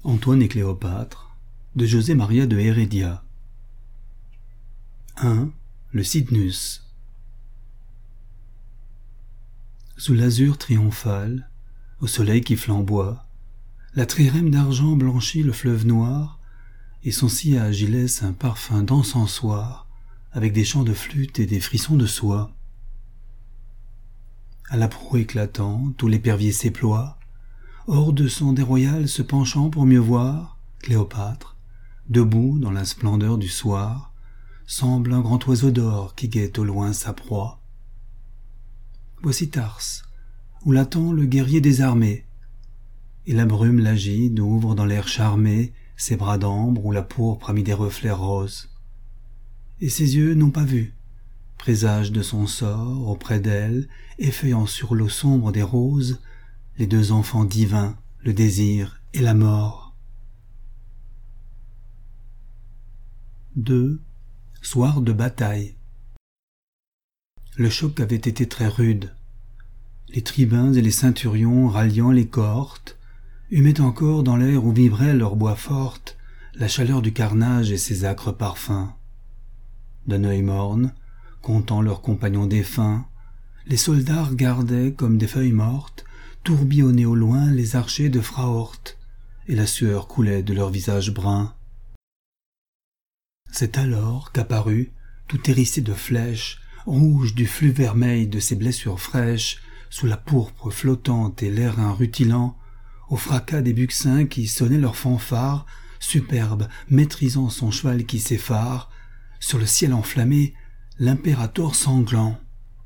Antoine et Cléopâtre de José Maria de Heredia. 1. Le Cydnus. Sous l'azur triomphal, au soleil qui flamboie, la trirème d'argent blanchit le fleuve noir, et son sillage y laisse un parfum d'encensoir, avec des chants de flûte et des frissons de soie. À la proue éclatante, où l'épervier s'éploie, hors de son dais royal se penchant pour mieux voir, Cléopâtre, debout dans la splendeur du soir, semble un grand oiseau d'or qui guette au loin sa proie. Voici Tarse, où l'attend le guerrier désarmé, et la brume l'agide ouvre dans l'air charmé ses bras d'ambre où la pourpre a mis des reflets roses. Et ses yeux n'ont pas vu, présage de son sort auprès d'elle, effeuillant sur l'eau sombre des roses, les deux enfants divins, le désir et la mort. 2. Soir de bataille. Le choc avait été très rude. Les tribuns et les ceinturions ralliant les cohortes humaient encore dans l'air où vibrait leur bois forte la chaleur du carnage et ses âcres parfums. D'un œil morne, comptant leurs compagnons défunts, les soldats regardaient comme des feuilles mortes tourbillonner au loin les archers de Fraorte, et la sueur coulait de leurs visages bruns. C'est alors qu'apparut, tout hérissé de flèches, rouge du flux vermeil de ses blessures fraîches, sous la pourpre flottante et l'airain rutilant, au fracas des buccins qui sonnaient leurs fanfares, superbe, maîtrisant son cheval qui s'effare, sur le ciel enflammé, l'impérator sanglant.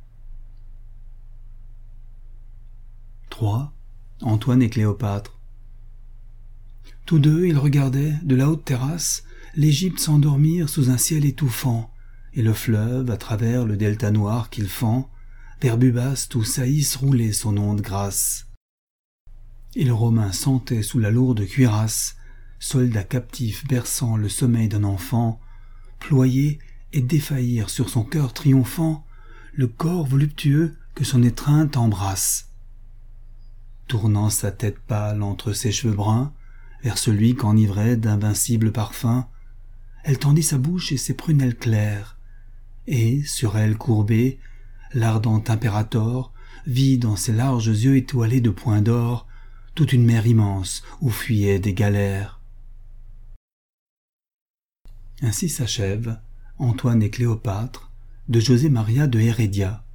3. Antoine et Cléopâtre. Tous deux, ils regardaient, de la haute terrasse, l'Égypte s'endormir sous un ciel étouffant, et le fleuve, à travers le delta noir qu'il fend, vers Bubaste où saillisse rouler son onde grasse. Et le Romain sentait sous la lourde cuirasse, soldat captif berçant le sommeil d'un enfant, ployer et défaillir sur son cœur triomphant le corps voluptueux que son étreinte embrasse. Tournant sa tête pâle entre ses cheveux bruns, vers celui qu'enivrait d'invincibles parfums, elle tendit sa bouche et ses prunelles claires, et, sur elle courbée, l'ardent impérator vit dans ses larges yeux étoilés de points d'or toute une mer immense où fuyaient des galères. Ainsi s'achève Antoine et Cléopâtre de José Maria de Heredia.